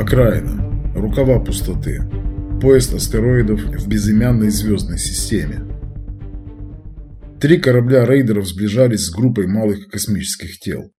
Окраина. Рукава пустоты. Поезд астероидов в безымянной звездной системе. 3 корабля рейдеров сближались с группой малых космических тел.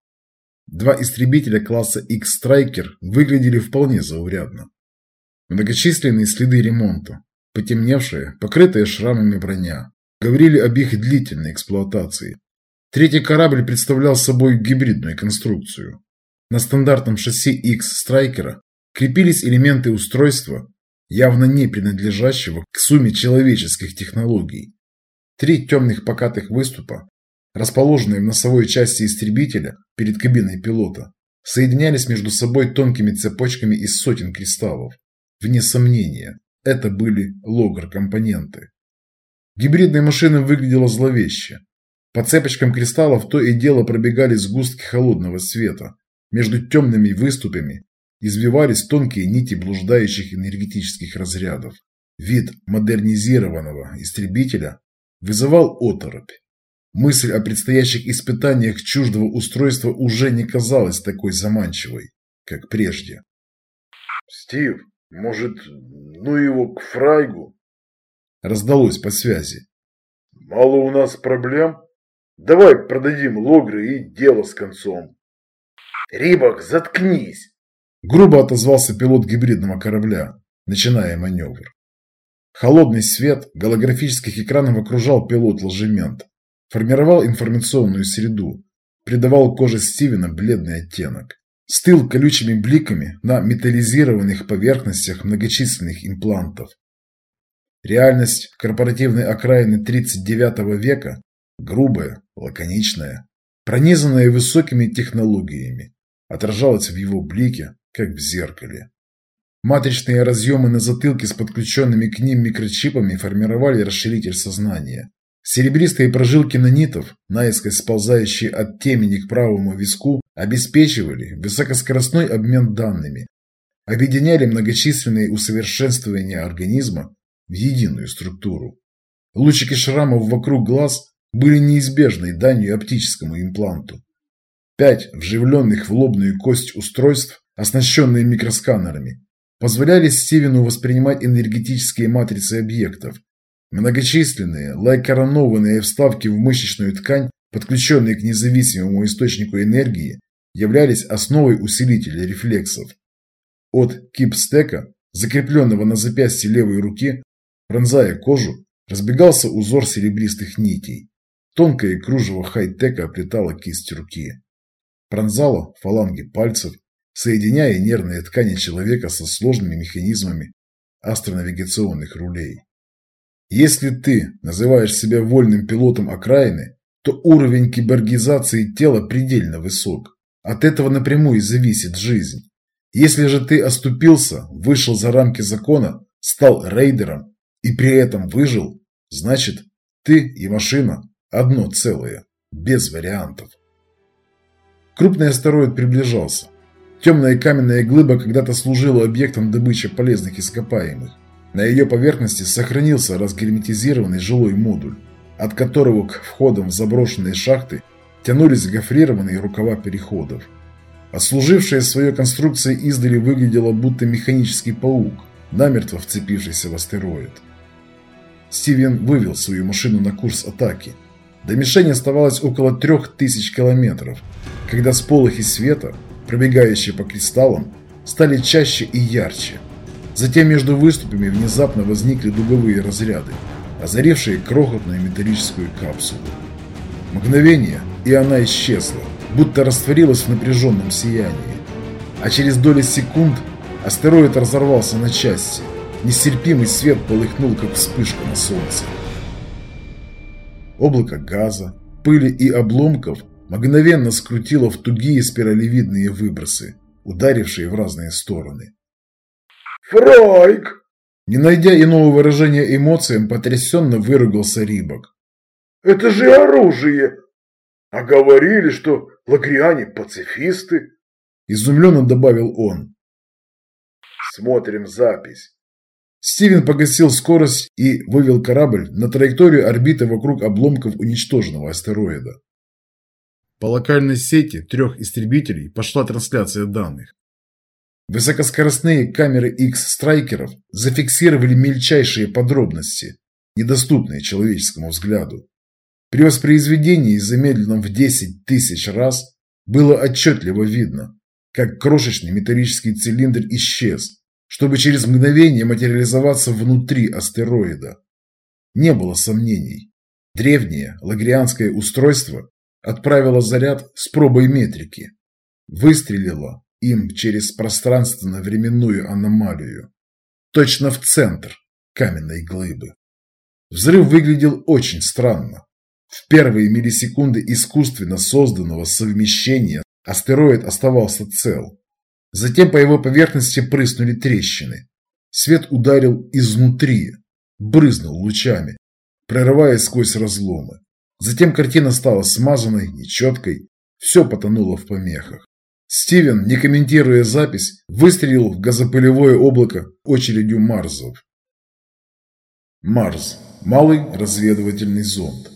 2 истребителя класса X-Striker выглядели вполне заурядно. Многочисленные следы ремонта, потемневшая, покрытая шрамами броня, говорили об их длительной эксплуатации. 3-й корабль представлял собой гибридную конструкцию. На стандартном шасси X-Strikera крепились элементы устройства, явно не принадлежащего к сумме человеческих технологий. 3 темных покатых выступа, расположенные в носовой части истребителя перед кабиной пилота, соединялись между собой тонкими цепочками из сотен кристаллов. Вне сомнения, это были логар-компоненты. Гибридная машина выглядела зловеще. По цепочкам кристаллов то и дело пробегали сгустки холодного света. Между темными выступами извивались тонкие нити блуждающих энергетических разрядов. Вид модернизированного истребителя вызывал оторопь. Мысль о предстоящих испытаниях чуждого устройства уже не казалась такой заманчивой, как прежде. «Стив, может, ну его к Фрайгу?» Раздалось по связи. «Мало у нас проблем? Давай продадим логры и дело с концом». «Рибок, заткнись!» Грубо отозвался пилот гибридного корабля, начиная маневр. Холодный свет голографических экранов окружал пилот-ложемент, формировал информационную среду, придавал коже Стивена бледный оттенок. Стыл колючими бликами на металлизированных поверхностях многочисленных имплантов. Реальность корпоративной окраины 39 века, грубая, лаконичная, пронизанная высокими технологиями, отражалась в его блике, как в зеркале. Матричные разъемы на затылке с подключенными к ним микрочипами формировали расширитель сознания. Серебристые прожилки нанитов, наискось сползающие от темени к правому виску, обеспечивали высокоскоростной обмен данными, объединяли многочисленные усовершенствования организма в единую структуру. Лучики шрамов вокруг глаз были неизбежной данью оптическому импланту. 5 вживленных в лобную кость устройств, оснащенные микросканерами, позволяли Стивену воспринимать энергетические матрицы объектов. Многочисленные, лайкоронованные вставки в мышечную ткань, подключенные к независимому источнику энергии, являлись основой усилителя рефлексов. От кипстека, закрепленного на запястье левой руки, пронзая кожу, разбегался узор серебристых нитей. Тонкое кружево хай-тека оплетало кисть руки. Пронзало фаланги пальцев, соединяя нервные ткани человека со сложными механизмами астронавигационных рулей. Если ты называешь себя вольным пилотом окраины, то уровень киборгизации тела предельно высок. От этого напрямую зависит жизнь. Если же ты оступился, вышел за рамки закона, стал рейдером и при этом выжил, значит, ты и машина одно целое, без вариантов. Крупный астероид приближался. Темная каменная глыба когда-то служила объектом добычи полезных ископаемых. На ее поверхности сохранился разгерметизированный жилой модуль, от которого к входам в заброшенные шахты тянулись гофрированные рукава переходов. Отслужившая свою конструкцию издали выглядела будто механический паук, намертво вцепившийся в астероид. Стивен вывел свою машину на курс атаки. До мишени оставалось около 3000 километров, когда сполохи света, пробегающие по кристаллам, стали чаще и ярче. Затем между выступами внезапно возникли дуговые разряды, озарившие крохотную металлическую капсулу. Мгновение, и она исчезла, будто растворилась в напряженном сиянии. А через доли секунд астероид разорвался на части. Нестерпимый свет полыхнул, как вспышка на солнце. Облако газа, пыли и обломков мгновенно скрутило в тугие спиралевидные выбросы, ударившие в разные стороны. «Фрайк!» Не найдя иного выражения эмоциям, потрясенно выругался Рибок. «Это же оружие! А говорили, что лагриане пацифисты!» Изумленно добавил он. «Смотрим запись». Стивен погасил скорость и вывел корабль на траекторию орбиты вокруг обломков уничтоженного астероида. По локальной сети 3 истребителей пошла трансляция данных. Высокоскоростные камеры X-страйкеров зафиксировали мельчайшие подробности, недоступные человеческому взгляду. При воспроизведении, замедленном в 10 тысяч раз, было отчетливо видно, как крошечный металлический цилиндр исчез, чтобы через мгновение материализоваться внутри астероида. Не было сомнений. Древнее лагрианское устройство отправило заряд с пробой метрики. Выстрелило им через пространственно-временную аномалию. Точно в центр каменной глыбы. Взрыв выглядел очень странно. В первые миллисекунды искусственно созданного совмещения астероид оставался цел. Затем по его поверхности прыснули трещины. Свет ударил изнутри, брызнул лучами, прорываясь сквозь разломы. Затем картина стала смазанной, нечеткой, все потонуло в помехах. Стивен, не комментируя запись, выстрелил в газопылевое облако очередью Марсов. Марс. Малый разведывательный зонд.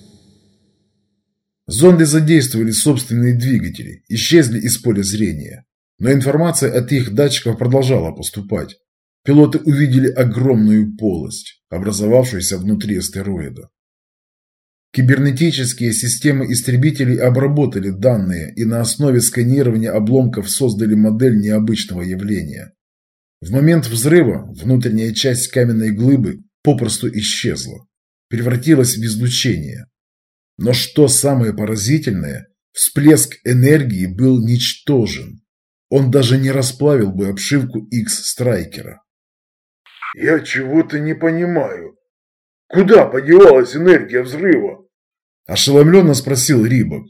Зонды задействовали собственные двигатели, исчезли из поля зрения. Но информация от их датчиков продолжала поступать. Пилоты увидели огромную полость, образовавшуюся внутри астероида. Кибернетические системы истребителей обработали данные и на основе сканирования обломков создали модель необычного явления. В момент взрыва внутренняя часть каменной глыбы попросту исчезла, превратилась в излучение. Но что самое поразительное, всплеск энергии был ничтожен. Он даже не расплавил бы обшивку X-страйкера. Я чего-то не понимаю. Куда подевалась энергия взрыва? Ошеломленно спросил Рибок.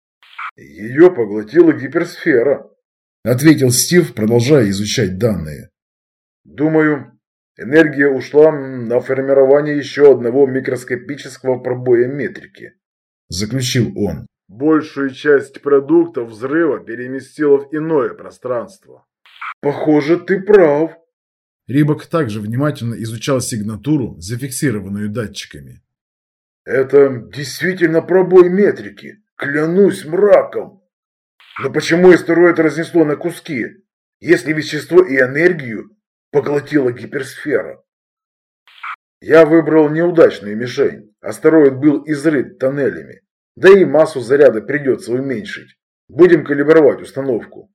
Ее поглотила гиперсфера, Ответил Стив, продолжая изучать данные. Думаю, энергия ушла на формирование еще одного микроскопического пробоя метрики. Заключил он. Большую часть продуктов взрыва переместила в иное пространство. Похоже, ты прав. Рибок также внимательно изучал сигнатуру, зафиксированную датчиками. Это действительно пробой метрики. Клянусь мраком. Но почему астероид разнесло на куски, если вещество и энергию поглотила гиперсфера? Я выбрал неудачную мишень. Астероид был изрыт тоннелями. Да и массу заряда придется уменьшить. Будем калибровать установку.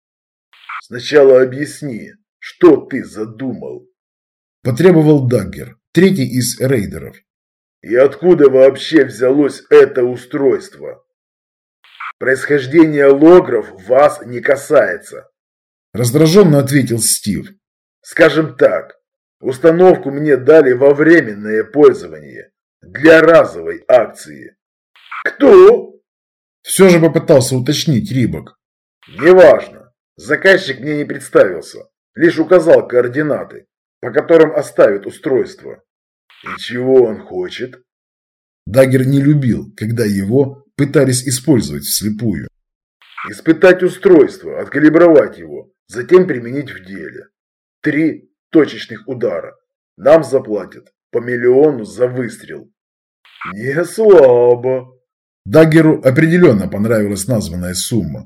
Сначала объясни, что ты задумал? Потребовал Даггер, третий из рейдеров. И откуда вообще взялось это устройство? Происхождение логров вас не касается. Раздраженно ответил Стив. Скажем так, установку мне дали во временное пользование, для разовой акции. Кто? Все же попытался уточнить Рибок. Неважно. Заказчик мне не представился, лишь указал координаты, по которым оставит устройство. И чего он хочет? Даггер не любил, когда его пытались использовать вслепую. Испытать устройство, откалибровать его, затем применить в деле. 3 точечных удара. Нам заплатят по $1 миллион за выстрел. Не слабо. Даггеру определенно понравилась названная сумма.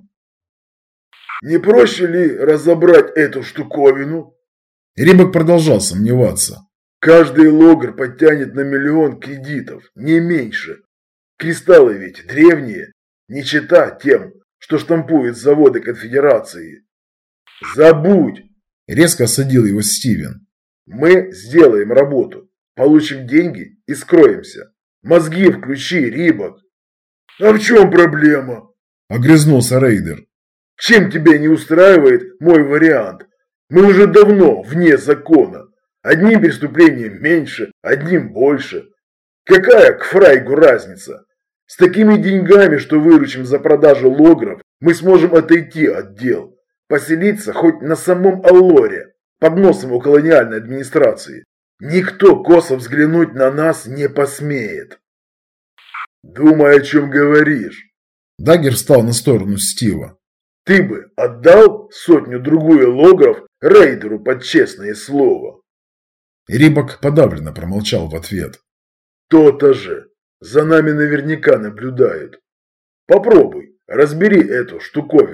Не проще ли разобрать эту штуковину? Рибок продолжал сомневаться. Каждый логр подтянет на $1 миллион кредитов, не меньше. Кристаллы ведь древние, не чета тем, что штампуют заводы конфедерации. Забудь! Резко осадил его Стивен. Мы сделаем работу, получим деньги и скроемся. Мозги включи, Рибок. А в чем проблема? Огрызнулся рейдер. Чем тебя не устраивает мой вариант? Мы уже давно вне закона. Одним преступлением меньше, одним больше. Какая к фрайгу разница? С такими деньгами, что выручим за продажу логров, мы сможем отойти от дел. Поселиться хоть на самом Аллоре, под носом у колониальной администрации. Никто косо взглянуть на нас не посмеет. Думай, о чем говоришь. Даггер встал на сторону Стива. Ты бы отдал 100-другую логров рейдеру под честное слово? Рибок подавленно промолчал в ответ. То-то же. За нами наверняка наблюдают. Попробуй, разбери эту штуковину.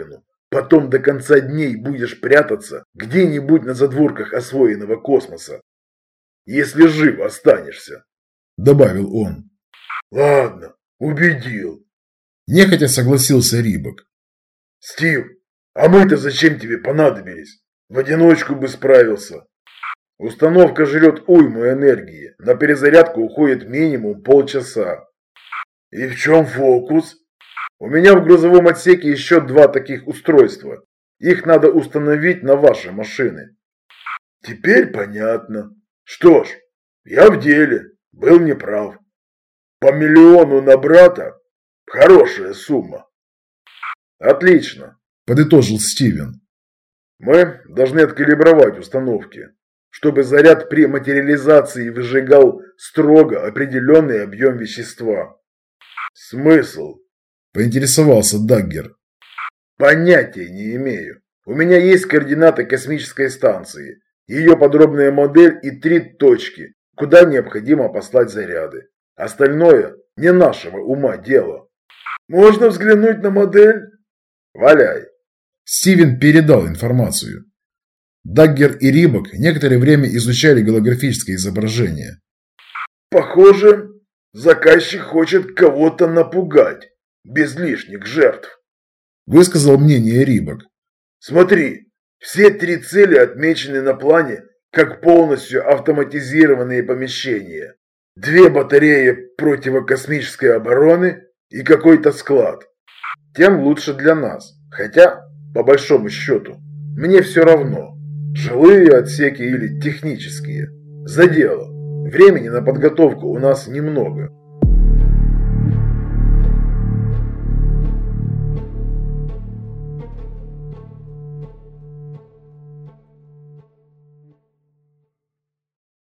Потом до конца дней будешь прятаться где-нибудь на задворках освоенного космоса. Если жив останешься», – добавил он. «Ладно, убедил», – нехотя согласился Рибок. «Стив, а мы-то зачем тебе понадобились? В одиночку бы справился. Установка жрет уйму энергии, на перезарядку уходит минимум полчаса. И в чем фокус? У меня в грузовом отсеке еще 2 таких устройства. Их надо установить на ваши машины». «Теперь понятно. Что ж, я в деле, был неправ. По 1 миллиону на брата – хорошая сумма». «Отлично», – подытожил Стивен. «Мы должны откалибровать установки, чтобы заряд при материализации выжигал строго определенный объем вещества». «Смысл?» – поинтересовался Даггер. «Понятия не имею. У меня есть координаты космической станции, ее подробная модель и 3 точки, куда необходимо послать заряды. Остальное не нашего ума дело». «Можно взглянуть на модель?» «Валяй». Стивен передал информацию. Даггер и Рибок некоторое время изучали голографическое изображение. «Похоже, заказчик хочет кого-то напугать, без лишних жертв», – высказал мнение Рибок. «Смотри, все 3 цели отмечены на плане как полностью автоматизированные помещения. 2 батареи противокосмической обороны и какой-то склад. Тем лучше для нас, хотя, по большому счету, мне все равно, жилые отсеки или технические. За дело. Времени на подготовку у нас немного».